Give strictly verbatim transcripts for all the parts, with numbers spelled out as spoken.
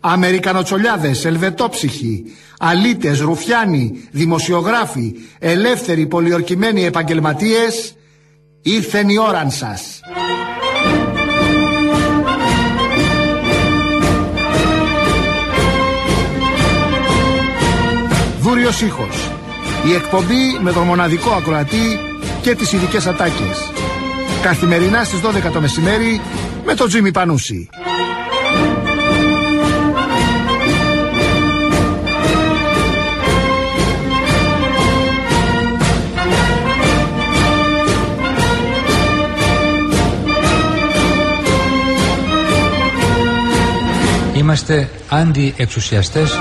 Αμερικανοτσολιάδες, ελβετόψυχοι, αλήτες, ρουφιάνοι, δημοσιογράφοι, ελεύθεροι, πολιορκημένοι επαγγελματίες, ήρθεν η ώραν σας. Δούριος ήχος. Η εκπομπή με τον μοναδικό ακροατή και τις ειδικές ατάκες. Καθημερινά στις δώδεκα το μεσημέρι με τον Τζίμι Πανούση. Είμαστε αντιεξουσιαστές.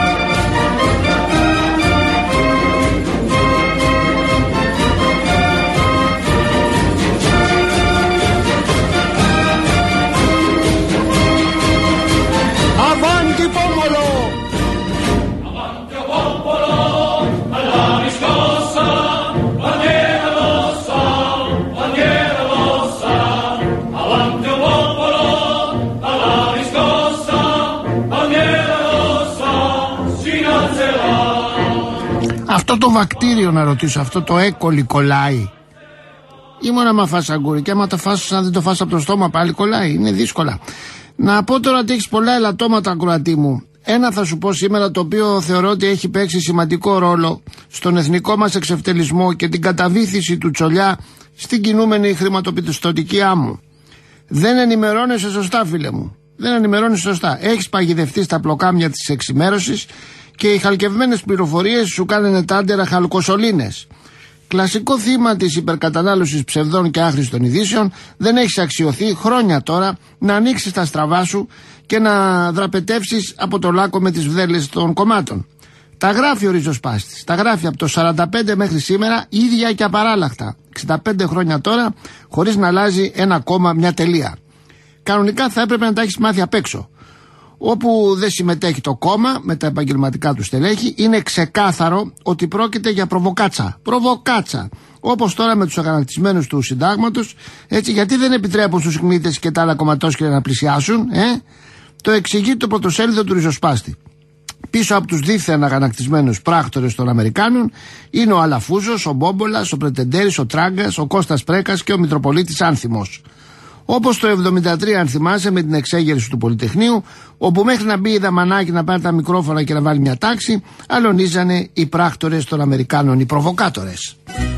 Αυτό το βακτήριο, να ρωτήσω, αυτό το έκολι κολλάει? Ή μόνο άμα φας αγκούρι, και άμα το φας, αν δεν το φας από το στόμα πάλι κολλάει? Είναι δύσκολα. Να πω τώρα ότι έχεις πολλά ελαττώματα, ακροατή μου. Ένα θα σου πω σήμερα, το οποίο θεωρώ ότι έχει παίξει σημαντικό ρόλο στον εθνικό μας εξευτελισμό και την καταβήθηση του τσολιά στην κινούμενη χρηματοπιστωτική άμμο. Δεν ενημερώνεσαι σωστά, φίλε μου. Δεν ενημερώνεσαι σωστά. Έχεις παγιδευτεί στα πλοκάμια της εξημέρωσης και οι χαλκευμένες πληροφορίες σου κάνουν τάντερα χαλκοσωλήνες. Κλασικό θύμα της υπερκατανάλωσης ψευδών και άχρηστων ειδήσεων, δεν έχεις αξιωθεί χρόνια τώρα να ανοίξεις τα στραβά σου και να δραπετεύσεις από το λάκκο με τις βδέλες των κομμάτων. Τα γράφει ο ριζοσπάστης. Τα γράφει από το σαράντα πέντε μέχρι σήμερα, ίδια και απαράλλαχτα. εξήντα πέντε χρόνια τώρα, χωρίς να αλλάζει ένα κόμμα, μια τελεία. Κανονικά θα έπρεπε να τα έχεις μάθει απ' έξω. Όπου δεν συμμετέχει το κόμμα με τα επαγγελματικά του στελέχη, είναι ξεκάθαρο ότι πρόκειται για προβοκάτσα. Προβοκάτσα. Όπως τώρα με τους αγανακτισμένους του συντάγματος, έτσι, γιατί δεν επιτρέπουν στους κμήτες και τα άλλα κομματόσκυλα να πλησιάσουν, ε? Το εξηγεί το πρωτοσέλιδο του ριζοσπάστη. Πίσω από τους δίθεν αγανακτισμένους πράκτορες των Αμερικάνων είναι ο Αλαφούζος, ο Μπόμπολας, ο Πρετεντέρης, ο Τράγκας, ο Κώστας Πρέκας και ο Μητροπολίτης Άνθιμος. Όπως το εβδομήντα τρία, αν θυμάσαι, με την εξέγερση του Πολυτεχνείου, όπου μέχρι να μπει η Δαμανάκη να πάρει τα μικρόφωνα και να βάλει μια τάξη, αλωνίζανε οι πράκτορες των Αμερικάνων, οι προβοκάτορες.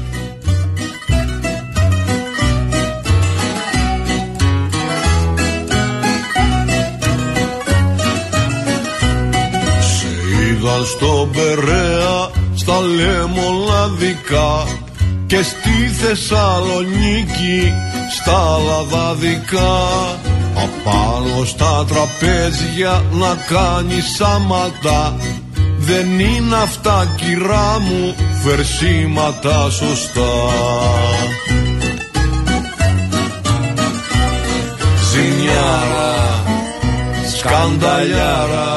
Σε είδα στον Περαία, στα Λεμοναδικά και στη Θεσσαλονίκη στα Λαδαδικά, απάνω στα τραπέζια να κάνεις άματα. Δεν είναι αυτά, κυρά μου, φερσίματα σωστά. Ζημιάρα, σκανταλιάρα,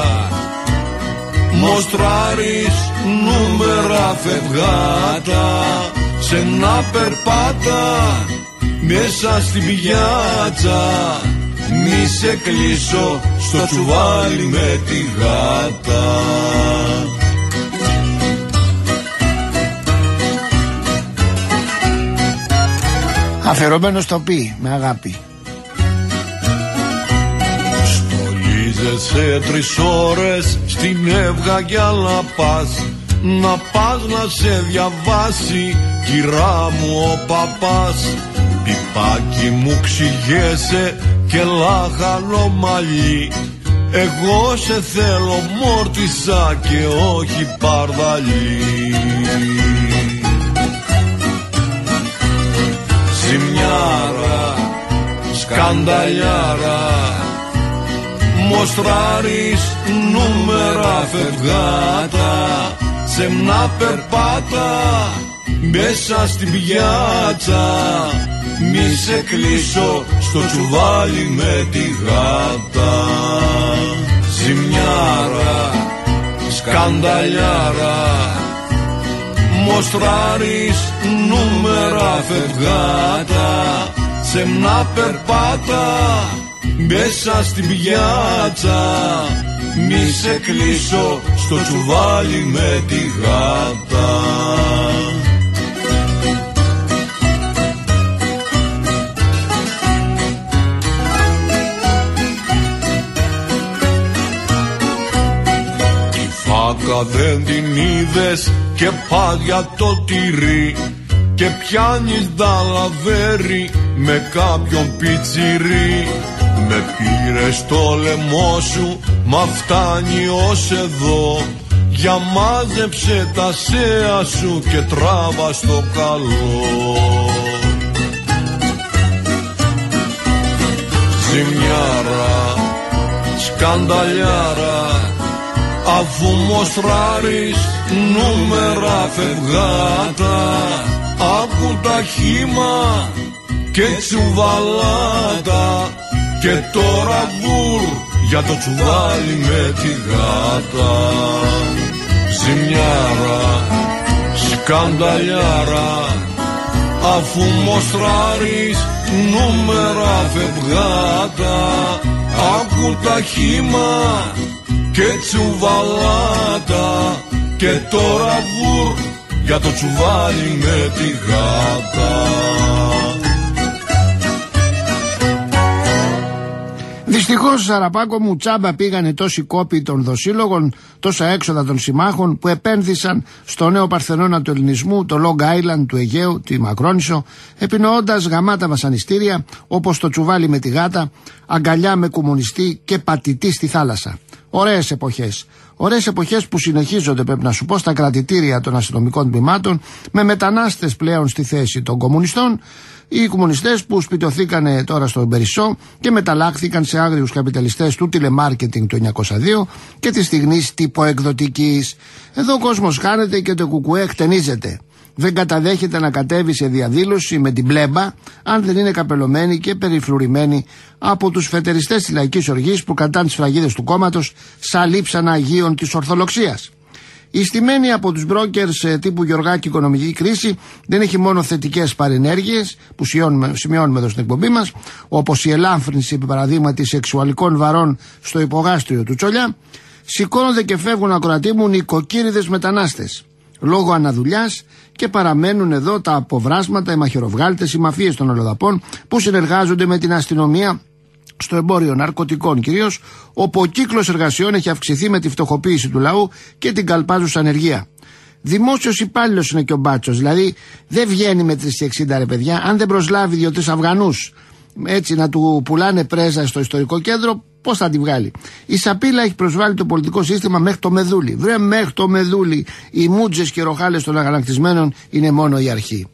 μοστράρεις νούμερα φευγάτα σε να περπάτα μέσα στην πηγιάτσα. Μη σε κλείσω στο τσουβάλι με τη γάτα. Αφιερωμένο στο πει με αγάπη. Στολίζεσαι τρεις ώρες στην Εύγα για να πας, να πας να σε διαβάσει, κυρά μου, ο παπάς. Πιπάκι μου, ξηγέσαι και λάχανο μαλλί, εγώ σε θέλω μόρτισα και όχι παρδαλί. Ζημιάρα, σκανταλιάρα, μοστράρεις νούμερα φευγάτα σε να περπάτα μέσα στην πηγιάτσα. Μη σε κλείσω στο τσουβάλι με τη γάτα. Ζημιάρα, σκανταλιάρα, μοστράρεις νούμερα φευγάτα σε να περπάτα μέσα στην πηγιάτσα. μη σε κλείσω στο τσουβάλι με τη γάτα. Τη φάκα δεν την είδες και πας για το τυρί και πιάνεις δαλαβέρι με κάποιον πιτσιρί. Με πήρε στο λαιμό σου, μα φτάνει ως εδώ. Για μάζεψε τα σέα σου και τράβα στο καλό. Ζημιάρα, σκανταλιάρα, αφού μοστράρεις νούμερα φευγάτα. Άκου τα χύμα και τσουβαλάτα και τώρα βουρ για το τσουβάλι με τη γάτα. Ζημιάρα, σκανταλιάρα, αφού μοστράρεις νούμερα φευγάτα. Άκου τα χύμα και τσουβαλάτα και τώρα βουρ για το τσουβάλι με τη γάτα. Δυστυχώς, Σαραπάκο μου, τσάμπα πήγανε τόσοι κόποι των δοσύλλογων, τόσα έξοδα των συμμάχων που επένδυσαν στο νέο Παρθενώνα του ελληνισμού, το Long Island του Αιγαίου, τη Μακρόνισσο, επινοώντας γαμάτα βασανιστήρια όπως το τσουβάλι με τη γάτα, αγκαλιά με κομμουνιστή και πατητή στη θάλασσα. Ωραίες εποχές. Ωραίες εποχές που συνεχίζονται, πρέπει να σου πω, στα κρατητήρια των αστυνομικών τμήματων, με μετανάστες πλέον στη θέση των κομμουνιστών. Οι κομμουνιστές που σπιτωθήκανε τώρα στον Περισσό και μεταλλάχθηκαν σε άγριους καπιταλιστές του τηλεμάρκετινγκ του εννιακόσια δύο και της στιγμής τυποεκδοτικής. Εδώ ο κόσμος χάνεται και το κουκουέ χτενίζεται. Δεν καταδέχεται να κατέβει σε διαδήλωση με την πλέμπα αν δεν είναι καπελωμένη και περιφλουρημένη από τους φετεριστές της λαϊκής οργής που κρατάνε τις φραγίδες του κόμματος σαν λείψανα Αγίων της Ορθοδοξίας. Η στημένη από τους μπρόκερς τύπου Γεωργάκη οικονομική κρίση δεν έχει μόνο θετικές παρενέργειες που σημειώνουμε εδώ στην εκπομπή μας, όπως η ελάφρυνση επί παραδείγματι σεξουαλικών βαρών στο υπογάστριο του Τσολιά. Σηκώνονται και φεύγουν, ακροατοί μου, νοικοκύριδες μετανάστες λόγω αναδουλειάς και παραμένουν εδώ τα αποβράσματα, οι μαχαιροβγάλτες, οι μαφίες των αλλοδαπών που συνεργάζονται με την αστυνομία στο εμπόριο ναρκωτικών κυρίως, όπου ο κύκλος εργασιών έχει αυξηθεί με τη φτωχοποίηση του λαού και την καλπάζουσα ανεργία. Δημόσιος υπάλληλος είναι και ο μπάτσος, δηλαδή δεν βγαίνει με τρεις εξήντα ρε παιδιά, αν δεν προσλάβει δύο-τρεις Αφγανούς έτσι να του πουλάνε πρέζα στο ιστορικό κέντρο, πώς θα τη βγάλει. Η Σαπίλα έχει προσβάλει το πολιτικό σύστημα μέχρι το μεδούλι. Βρε, μέχρι το μεδούλι. Οι μούτζες και ροχάλες των αγανακτισμένων είναι μόνο η αρχή.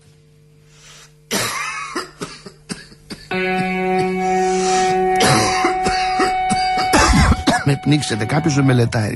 Με πνίξετε, κάποιος με μελετάει.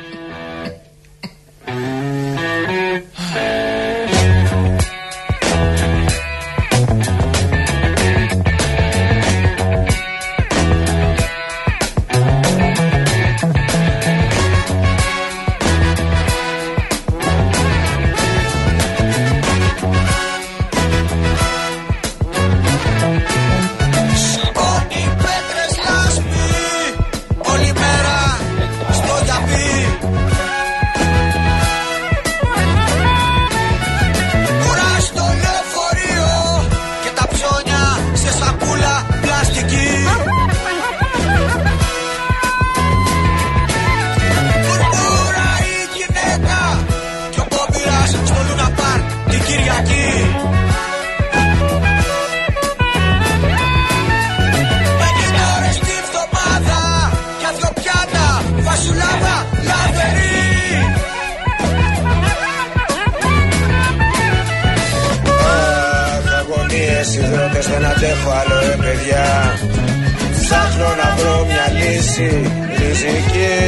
Δεν αντέχω άλλο ρε παιδιά. Ψάχνω να βρω μια λύση ριζική.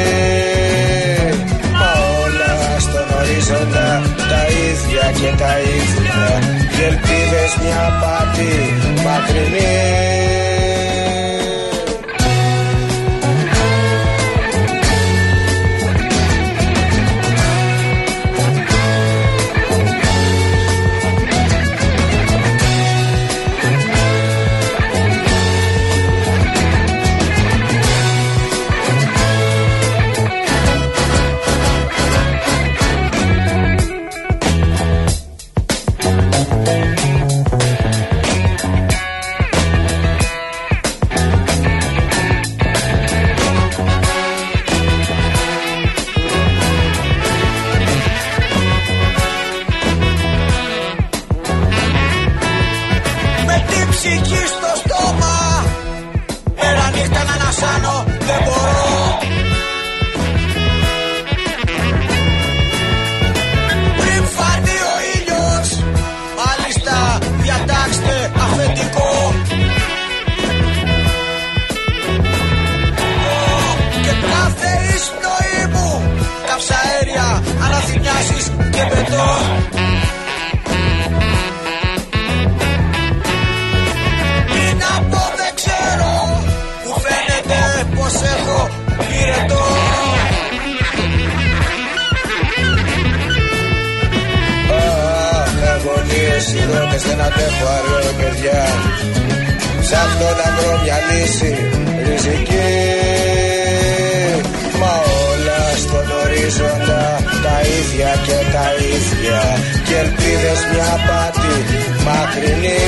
Μα όλα στον ορίζοντα τα ίδια και τα ίδια. Οι ελπίδες μια απάτη μακρινή. πνοή μου, καυσαέρια, αναθυμιάσεις και πετώ. Τι να πω δεν ξέρω, μου φαίνεται πως έχω πυρετό. Αγωνίες συγγνώμες δεν αντέχω άλλο παιδιά. Ψάχνω να βρω μια λύση ριζική. Μα όλα στον ορίζοντα τα ίδια και τα ίδια. Και ελπίδες μια πάτη μακρινή.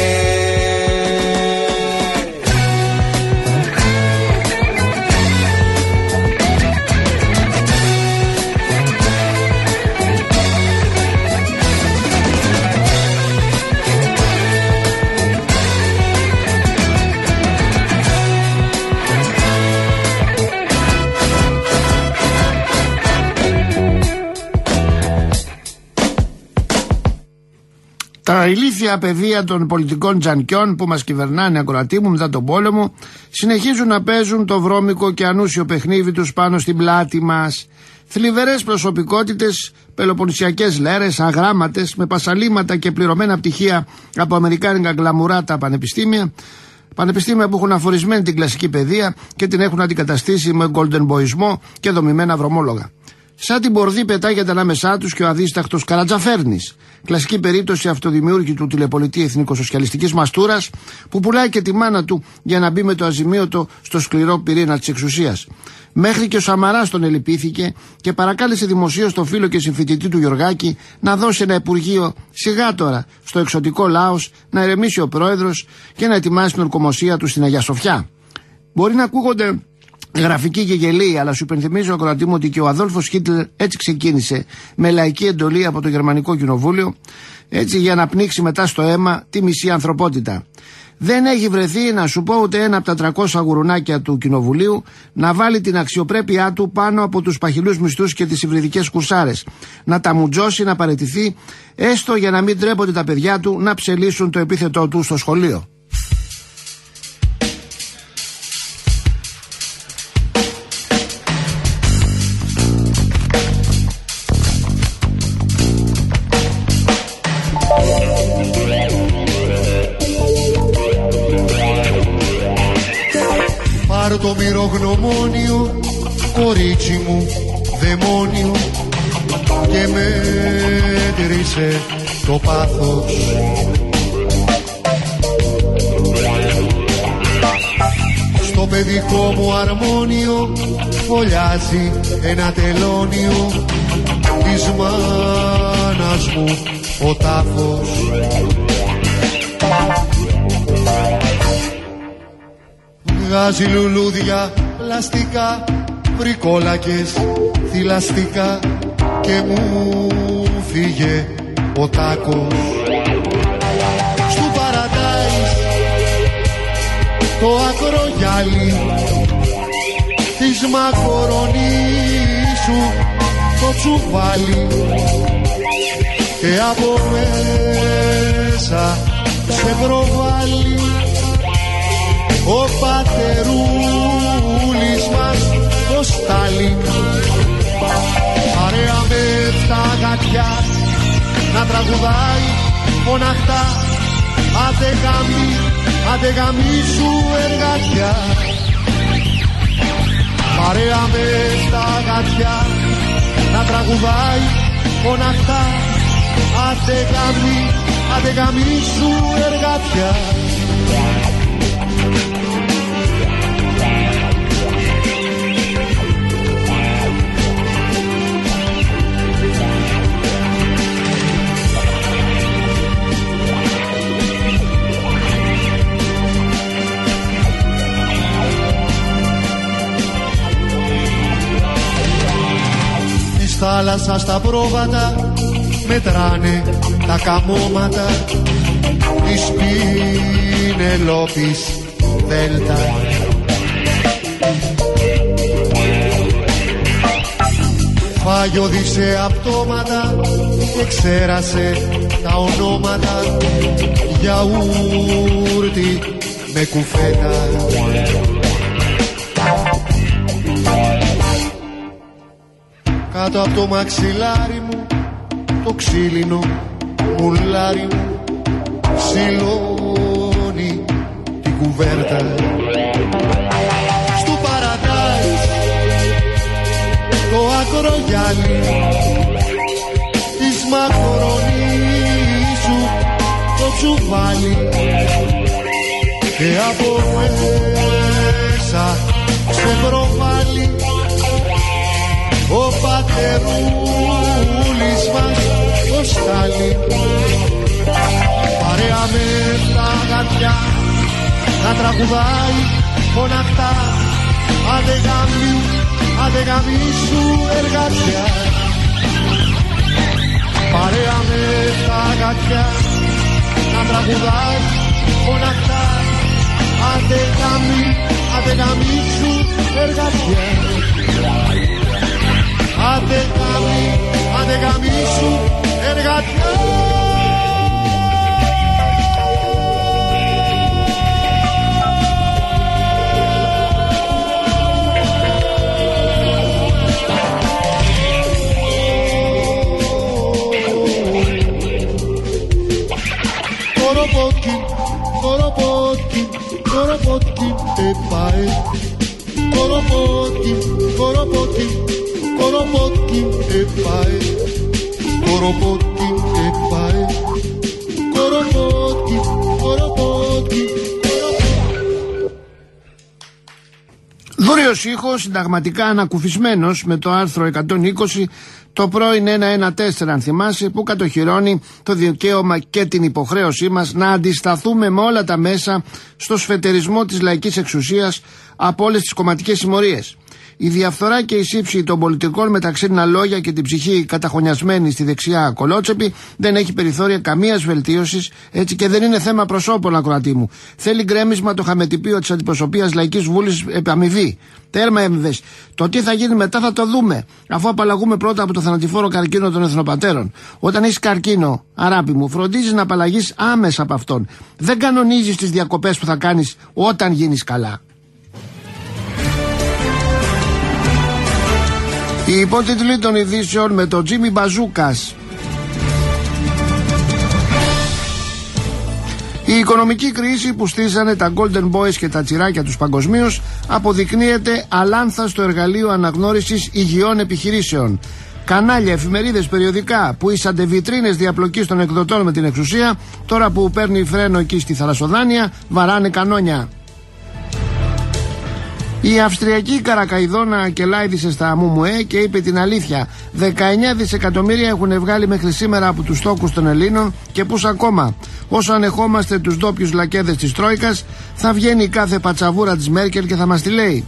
Τα ηλίθια παιδεία των πολιτικών τζανκιών που μας κυβερνάνε, ακροατή μου, μετά τον πόλεμο, συνεχίζουν να παίζουν το βρώμικο και ανούσιο παιχνίδι τους πάνω στην πλάτη μας. Θλιβερές προσωπικότητες, πελοποννησιακές λέρες, αγράμματες, με πασαλήματα και πληρωμένα πτυχία από αμερικάνικα γκλαμουράτα πανεπιστήμια. Πανεπιστήμια που έχουν αφορισμένη την κλασική παιδεία και την έχουν αντικαταστήσει με golden boyισμό και δομημένα βρωμόλογα. Σαν την πορδί πετάγεται ανάμεσά τους και ο αδίσταχτος Καρατζαφέρνης. Κλασική περίπτωση αυτοδημιούργητου τηλεπολιτή εθνικοσοσιαλιστικής μαστούρας που πουλάει και τη μάνα του για να μπει με το αζημίωτο στο σκληρό πυρήνα της εξουσίας. Μέχρι και ο Σαμαράς τον ελυπήθηκε και παρακάλεσε δημοσίως τον φίλο και συμφοιτητή του Γιωργάκη να δώσει ένα υπουργείο σιγά τώρα στο εξωτικό Λάος, να ερεμήσει ο πρόεδρος και να ετοιμάσει την ορκομοσία του στην Αγία Σοφιά. Μπορεί να ακούγονται γραφική και γελή, αλλά σου υπενθυμίζω, ακροατή μου, ότι και ο Αδόλφος Χίτλερ έτσι ξεκίνησε, με λαϊκή εντολή από το Γερμανικό Κοινοβούλιο, έτσι για να πνίξει μετά στο αίμα τη μισή ανθρωπότητα. Δεν έχει βρεθεί, να σου πω, ούτε ένα από τα τριακόσια γουρουνάκια του Κοινοβουλίου να βάλει την αξιοπρέπειά του πάνω από τους παχυλούς μισθούς και τις υβριδικές κουρσάρες. Να τα μουτζώσει, να παραιτηθεί, έστω για να μην τρέπονται τα παιδιά του να ψελίσουν το επίθετό του στο σχολείο. Πάρ' το μυρογνωμόνιο, κορίτσι μου, δαιμόνιο, και μέτρησε το πάθος. Στο παιδικό μου αρμόνιο φωλιάζει ένα τελώνιο της μάνας μου ο τάφος. Βγάζει λουλούδια πλαστικά, βρικόλακες θηλαστικά και μου φύγε ο τάκος. Στου παραντάις το ακρογιάλι της μακορονίσου το τσουβάλι και από μέσα σε προβάλλει ο πατερούλης μας το Στάλιν. Παρέα με τα γατιά να τραγουδάει μοναχτά, άντε γαμί, άντε γαμίσου εργατιά. Παρέα με τα γατιά να τραγουδάει μοναχτά, άντε γαμί, άντε γαμίσου εργατιά. Θάλασσα στα πρόβατα μετράνε τα καμώματα της Πινελόπης Δέλτα. Φάγει Οδυσσέα πτώματα και ξέρασε τα ονόματα, γιαούρτι με κουφέτα. κάτω από το μαξιλάρι μου το ξύλινο μουλάρι μου ψηλώνει την κουβέρτα. Στου παραδάις το ακρογιάλι της μακρονίσου το τσουβάλι και από μέσα σε προβάλλει ο πατερούλης μας το στάλι. Παρέα με τα γατιά να τραγουδάει φωναχτά, άντε γαμί, άντε γαμίσου εργατιά. Παρέα με τα γατιά να τραγουδάει φωναχτά, άντε γαμί, άντε γαμίσου εργατιά. Άντε γαμί, άντε γαμίσου εργατιά. Κοροπότκι, κοροπότκι, κοροπότκι, επαε. Κοροπότκι, κοροπότκι, κοροπότκι, επαε. Κοροπότκι, επαε. Κοροπότκι, κοροπότκι. Δούριος ήχος, συνταγματικά ανακουφισμένος με το άρθρο εκατόν είκοσι, το πρώην εκατόν δεκατέσσερα αν θυμάσαι, που κατοχυρώνει το δικαίωμα και την υποχρέωσή μας να αντισταθούμε με όλα τα μέσα στο σφετερισμό της λαϊκής εξουσίας από όλες τις κομματικές συμμορίες. Η διαφθορά και η σύψη των πολιτικών με τα ξύλινα λόγια και την ψυχή καταχωνιασμένη στη δεξιά κολότσεπη δεν έχει περιθώρια καμίας βελτίωσης, έτσι και δεν είναι θέμα προσώπων, ακροατή μου. Θέλει γκρέμισμα το χαμετυπίο της αντιπροσωπείας Λαϊκής Βούλης επί αμοιβή. Τέρμα έμβες. Το τι θα γίνει μετά θα το δούμε, αφού απαλλαγούμε πρώτα από το θανατηφόρο καρκίνο των εθνοπατέρων. Όταν έχεις καρκίνο, αράπη μου, φροντίζεις να απαλλαγείς άμεσα από αυτόν. Δεν κανονίζεις τις διακοπές που θα κάνεις όταν γίνεις καλά. Οι υπότιτλοι των ειδήσεων με τον Τζίμι Μπαζούκας. Η οικονομική κρίση που στήσανε τα Golden Boys και τα τσιράκια τους παγκοσμίως αποδεικνύεται αλάνθαστο εργαλείο αναγνώρισης υγιών επιχειρήσεων. Κανάλια, εφημερίδες, περιοδικά που ήσαντε βιτρίνες διαπλοκής των εκδοτών με την εξουσία, τώρα που παίρνει φρένο εκεί στη θαλασσοδάνεια, βαράνε κανόνια. Η Αυστριακή Καρακαϊδόνα κελάιδισε στα Μουμουέ και είπε την αλήθεια. δεκαεννιά δισεκατομμύρια έχουν βγάλει μέχρι σήμερα από τους στόκους των Ελλήνων και πούς ακόμα. Όσο ανεχόμαστε τους ντόπιους λακέδες της Τρόικας, θα βγαίνει κάθε πατσαβούρα της Μέρκελ και θα μας τη λέει.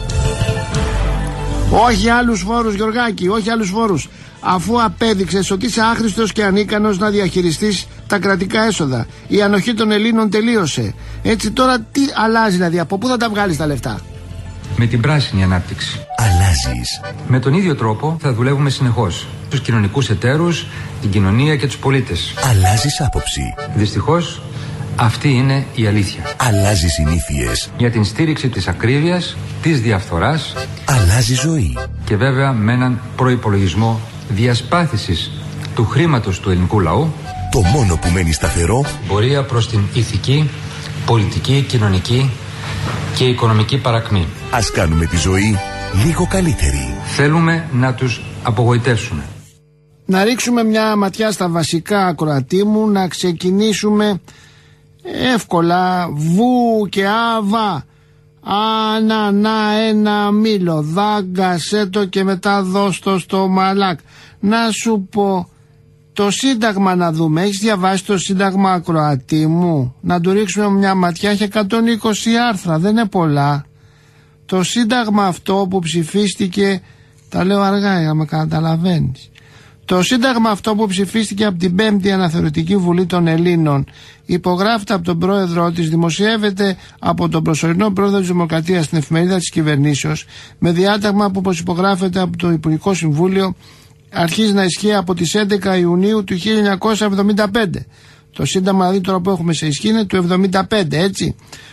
Όχι άλλους φόρους, Γιωργάκη, όχι άλλους φόρους. Αφού απέδειξες ότι είσαι άχρηστος και ανίκανος να διαχειριστείς τα κρατικά έσοδα. Η ανοχή των Ελλήνων τελείωσε. Έτσι τώρα τι αλλάζει, δηλαδή, από πού θα τα βγάλεις τα λεφτά? Με την πράσινη ανάπτυξη. Αλλάζεις. Με τον ίδιο τρόπο θα δουλεύουμε συνεχώς. Τους κοινωνικούς εταίρους, την κοινωνία και τους πολίτες. Αλλάζεις άποψη. Δυστυχώς, αυτή είναι η αλήθεια. Αλλάζεις συνήθειες. Για την στήριξη της ακρίβειας, της διαφθοράς. Αλλάζει ζωή. Και βέβαια με έναν προϋπολογισμό διασπάθησης του χρήματος του ελληνικού λαού. Το μόνο που μένει σταθερό. Πορεία προς την ηθική, πολιτική, κοινωνική και οικονομική παρακμή. Ας κάνουμε τη ζωή λίγο καλύτερη. Θέλουμε να τους απογοητεύσουμε. Να ρίξουμε μια ματιά στα βασικά, ακροατή μου, να ξεκινήσουμε εύκολα. Βου και άβα. Άνα, να, ένα μήλο. Δάγκασέ το και μετά δώσ' το στο μαλάκ. Να σου πω, το Σύνταγμα να δούμε. Έχεις διαβάσει το Σύνταγμα, ακροατή μου? Να του ρίξουμε μια ματιά. Έχει εκατόν είκοσι άρθρα, δεν είναι πολλά. Το Σύνταγμα αυτό που ψηφίστηκε, τα λέω αργά για να με καταλαβαίνεις. Το Σύνταγμα αυτό που ψηφίστηκε από την πέμπτη Αναθεωρητική Βουλή των Ελλήνων, υπογράφεται από τον πρόεδρό της, δημοσιεύεται από τον προσωρινό πρόεδρο της Δημοκρατίας στην εφημερίδα της κυβερνήσεως, με διάταγμα που προσυπογράφεται από το Υπουργικό Συμβούλιο, αρχίζει να ισχύει από τις έντεκα Ιουνίου του χίλια εννιακόσια εβδομήντα πέντε. Το Σύνταγμα δηλαδή τώρα που έχουμε σε ισχύ είναι του εβδομήντα πέντε, έτσι.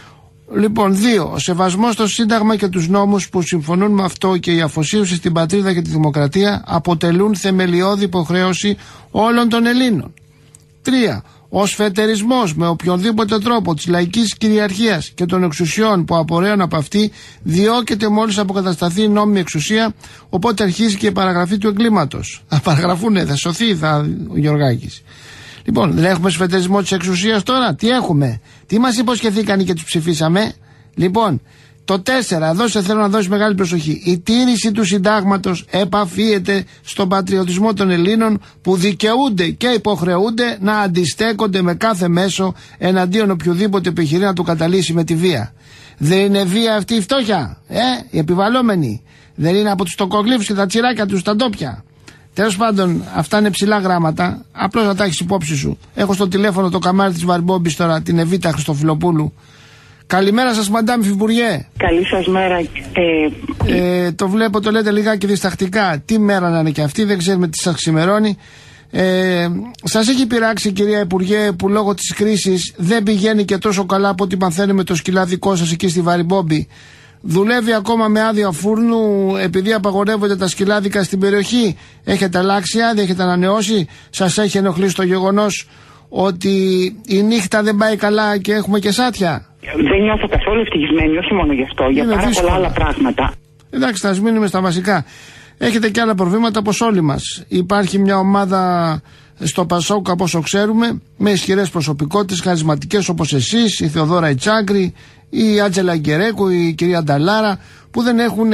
Λοιπόν, δύο. Ο σεβασμός στο Σύνταγμα και τους νόμους που συμφωνούν με αυτό και η αφοσίωση στην πατρίδα και τη δημοκρατία αποτελούν θεμελιώδη υποχρέωση όλων των Ελλήνων. Τρία. Ο σφετερισμός με οποιονδήποτε τρόπο της λαϊκής κυριαρχίας και των εξουσιών που απορρέουν από αυτή διώκεται μόλις αποκατασταθεί η νόμιμη εξουσία, οπότε αρχίζει και η παραγραφή του εγκλήματος. Θα παραγραφούνε, θα σωθεί θα, ο Γεωργάκης. Λοιπόν, δεν έχουμε σφετερισμό της εξουσίας τώρα. Τι έχουμε, τι μας υποσχεθήκανε και τους ψηφίσαμε. Λοιπόν, το τέσσερα, εδώ σε θέλω να δώσει μεγάλη προσοχή. Η τήρηση του συντάγματος επαφίεται στον πατριωτισμό των Ελλήνων που δικαιούνται και υποχρεούνται να αντιστέκονται με κάθε μέσο εναντίον οποιοδήποτε επιχειρεί να του καταλύσει με τη βία. Δεν είναι βία αυτή η φτώχεια, ε, η επιβαλλόμενη. Δεν είναι από τους τοκογλύφους και τα τσιράκια τους τα ντόπια. Τέλος πάντων, αυτά είναι ψηλά γράμματα. Απλώς να τα έχεις υπόψη σου. Έχω στο τηλέφωνο το καμάρι της Βαρμπόμπης τώρα, την Εβίτα Χριστοφιλοπούλου. Καλημέρα σας, Μαντάμ Υφυπουργέ. Καλή σας μέρα. Ε... Ε, το βλέπω, το λέτε λιγάκι διστακτικά. Τι μέρα να είναι και αυτή, δεν ξέρουμε τι σας ξημερώνει. Ε, σας έχει πειράξει, κυρία Υπουργέ, που λόγω της κρίσης δεν πηγαίνει και τόσο καλά από ό,τι μαθαίνουμε το σκυλάδικό σας εκεί στη Βαρμπόμπη? Δουλεύει ακόμα με άδεια φούρνου επειδή απαγορεύονται τα σκυλάδικα στην περιοχή? Έχετε αλλάξει άδεια, έχετε ανανεώσει? Σας έχει ενοχλήσει το γεγονός ότι η νύχτα δεν πάει καλά και έχουμε και σάτια? Δεν νιώθω καθόλου ευτυχισμένη, όχι μόνο γι' αυτό, για πάρα δύσκολα. πολλά άλλα πράγματα. Εντάξει, θα μείνουμε στα βασικά. Έχετε και άλλα προβλήματα όπως όλοι μας. Υπάρχει μια ομάδα στο Πασόκ, από όσο ξέρουμε, με ισχυρές προσωπικότητες, χαρισματικές όπως εσείς, η Θεοδόρα Ιτσάκρη, η Άτζελα Γκερέκου, η κυρία Νταλάρα, που δεν έχουν.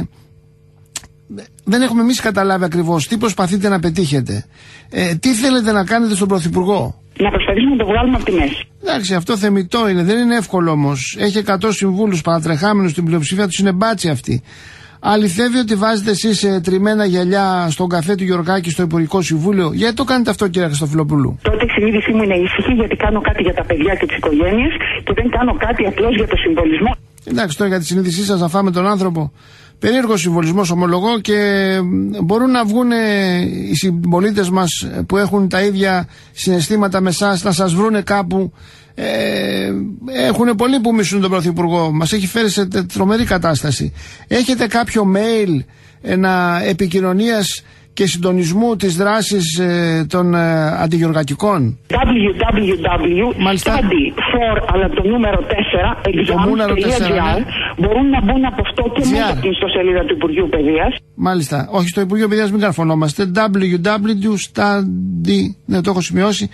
Δεν έχουμε εμείς καταλάβει ακριβώς τι προσπαθείτε να πετύχετε. Ε, τι θέλετε να κάνετε στον Πρωθυπουργό? Να προσπαθήσουμε να το βγάλουμε από τη μέση. Εντάξει, αυτό θεμιτό είναι, δεν είναι εύκολο όμως. Έχει εκατό συμβούλους παρατρεχάμενους, στην πλειοψηφία τους είναι μπάτσι αυτοί. Αληθεύει ότι βάζετε εσείς ε, τριμμένα γυαλιά στον καφέ του Γεωργάκη στο Υπουργικό Συμβούλιο? Γιατί το κάνετε αυτό, κύριε Χριστοφιλοπούλου? Τότε η συνείδησή μου είναι ήσυχη, γιατί κάνω κάτι για τα παιδιά και τις οικογένειες και δεν κάνω κάτι απλώς για το συμβολισμό. Εντάξει, τώρα για τη συνείδησή σας να φάμε τον άνθρωπο. Περίεργο συμβολισμός, ομολογώ, και μπορούν να βγουν οι συμπολίτες μας που έχουν τα ίδια συναισθήματα με εσάς να σας βρούνε κάπου. Ε, έχουν πολλοί που μισούν τον Πρωθυπουργό. Μας έχει φέρει σε τρομερή κατάσταση. Έχετε κάποιο mail ένα, επικοινωνίας και συντονισμού της δράσης ε, των ε, αντιγεωργατικών? www. Μάλιστα. Study for, αλλά το νούμερο τέσσερα, exams.gr. Μπορούν να μπουν από αυτό και μέσα από την ιστοσελίδα του Υπουργείου Παιδείας. Μάλιστα. Όχι, στο Υπουργείο Παιδείας μην καρφωνόμαστε. www. Study. Ναι, το έχω σημειώσει.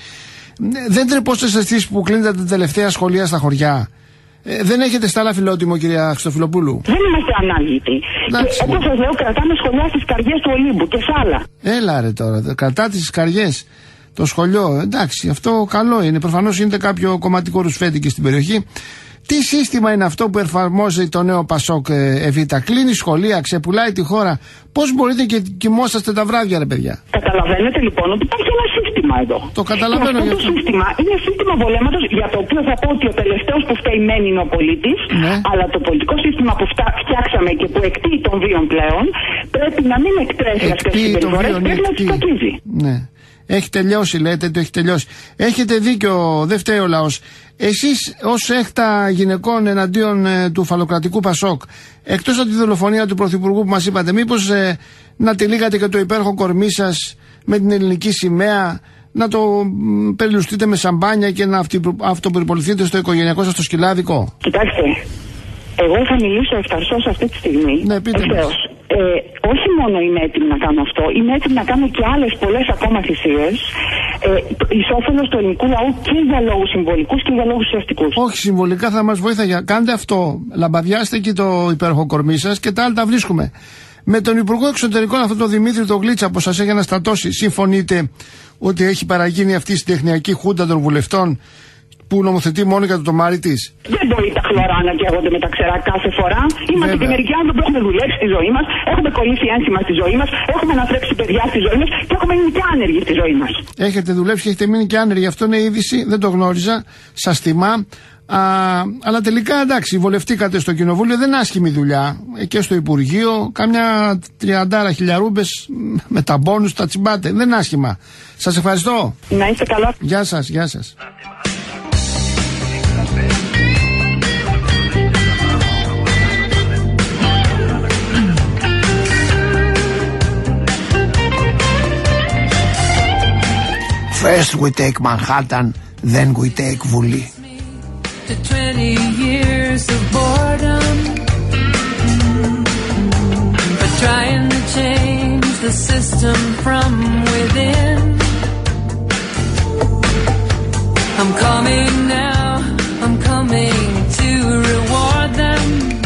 Δεν τρεπόσαστε εσείς που κλείνετε τα τελευταία σχολεία στα χωριά? Ε, δεν έχετε στάλα φιλότιμο, κυρία Χριστοφιλοπούλου? Δεν είμαστε ανάλυτοι. Όπως σας λέω, κρατάμε σχολεία στις καρδιές του Ολύμπου και σ' άλλα. Έλα ρε τώρα, κρατάτε στις καρδιές το σχολείο. Εντάξει, αυτό καλό είναι. Προφανώς γίνεται κάποιο κομματικό ρουσφέτη και στην περιοχή. Τι σύστημα είναι αυτό που εφαρμόζει το νέο Πασόκ, Εβίτα? Κλείνει σχολεία, ξεπουλάει τη χώρα. Πώς μπορείτε και κοιμόσαστε τα βράδια, ρε παιδιά? Καταλαβαίνετε λοιπόν ότι υπάρχει ένα σύστημα εδώ. Το καταλαβαίνω. Και αυτό το σύστημα είναι σύστημα βολέματος, για το οποίο θα πω ότι ο τελευταίος που φταίει μένει είναι ο πολίτης. Ναι. Αλλά το πολιτικό σύστημα που φτά, φτιάξαμε και που εκτείει των βίων πλέον πρέπει να μην εκτρέφει αυτές τις συμπεριφορές, πρέπει να τις κακίζει. Ναι. Έχει τελειώσει, λέτε, το έχει τελειώσει. Έχετε δίκιο, δεν φταίει ο λαός. Εσείς ως έκτα γυναικών εναντίον ε, του φαλοκρατικού Πασόκ, εκτός από τη δολοφονία του Πρωθυπουργού που μας είπατε, μήπως ε, να τυλίγατε και το υπέροχο κορμί σας με την ελληνική σημαία, να το μ, περιλουστείτε με σαμπάνια και να αυτοπεριποληθείτε στο οικογενειακό σας το σκυλάδικο? Κοιτάξτε, εγώ θα μιλήσω ευθαρσώς αυτή τη στιγμή. Ναι, πείτε μας. Ε, όχι μόνο είμαι έτοιμη να κάνω αυτό, είμαι έτοιμη να κάνω και άλλες πολλές ακόμα θυσίες ε, εις όφελος του ελληνικού λαού και για λόγους συμβολικούς και για λόγους ουσιαστικούς. Όχι, συμβολικά θα μας βοήθαγε. Κάντε αυτό. Λαμπαδιάστε εκεί το υπέροχο κορμί σας και τα άλλα τα βρίσκουμε. Με τον Υπουργό Εξωτερικών, αυτό το Δημήτρη τον Γλίτσα που σας έχει αναστατώσει, συμφωνείτε ότι έχει παραγίνει αυτή η συντεχνιακή χούντα των βουλευτών που νομοθετεί μόνο για το τομάρι της? Δεν μπορεί τα χλωρά να καίγονται με τα ξερά κάθε φορά. Είμαστε και μερικοί άνθρωποι που έχουμε δουλέψει στη ζωή μας, έχουμε κολλήσει ένσημα στη ζωή μας, έχουμε αναθρέψει παιδιά στη ζωή μας και έχουμε μείνει και άνεργοι στη ζωή μας. Έχετε δουλέψει και έχετε μείνει και άνεργοι. Αυτό είναι είδηση, δεν το γνώριζα. Σας τιμά. Α, αλλά τελικά εντάξει, βολευτήκατε στο κοινοβούλιο, δεν είναι άσχημη δουλειά. Ε, και στο Υπουργείο, κάμια τριαντάρα χιλιαρούμπες με τα μπόνους τα τσιμπάτε. Δεν είναι άσχημα. Σας ευχαριστώ. Να είστε καλά. Γεια σας, γεια σας. First we take Manhattan, then we take Βουλή. To twenty years of boredom, but trying to change the system from within. I'm coming now, I'm coming to reward them.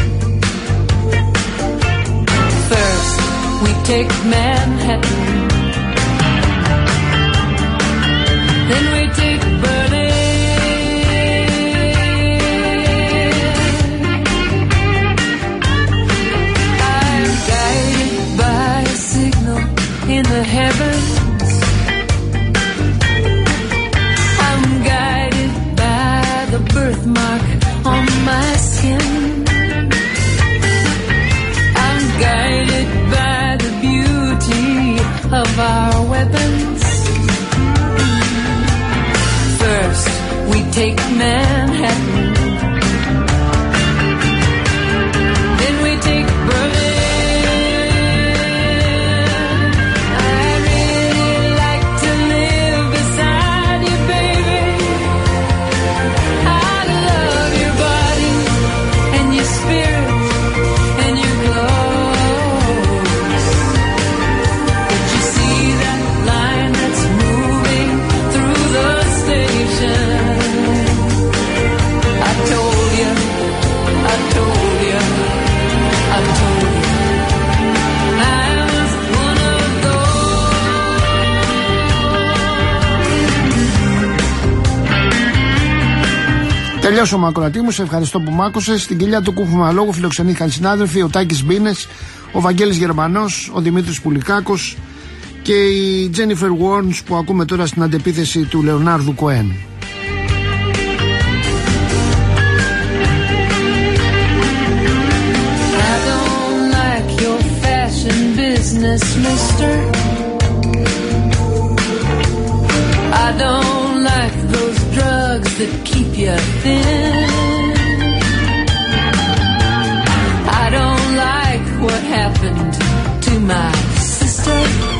First, we take Manhattan, then we take Berlin. I'm guided by a signal in the heavens. I'm guided by the birthmark on my skin. I'm guided by the beauty of our weapons. First, we take Manhattan, then we take Berlin. I really like to live beside you, baby. I love your body and your spirit and your clothes. Did you see that line that's moving through the station? I told you, I told you, I told you I was one of those. Τελειώσαμε ακροατή μου, σε ευχαριστώ που μ' άκουσες. Στην κοιλιά του Κούφου Μαλόγου φιλοξενήθηκαν συνάδελφοι ο Τάκης Μπίνες, ο Βαγγέλης Γερμανός, ο Δημήτρης Πουλικάκος και η Τζένιφερ Βόρνς που ακούμε τώρα στην αντεπίθεση του Λεωνάρδου Κοέν. I don't like your fashion business, mister. I don't like those drugs that keep you thin. I don't like what happened to my sister.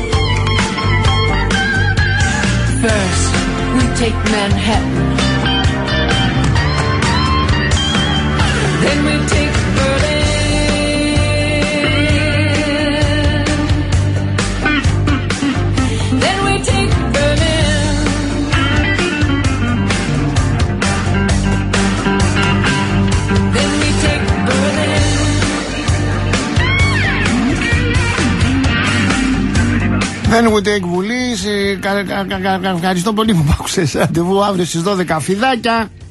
First, we take Manhattan, then we take Berlin, then we take Berlin, then we take Berlin. Δεν μου take Βουλή. Ευχαριστώ πολύ που μ' άκουσες. Ραντεβού αύριο στις δώδεκα. Φιδάκια.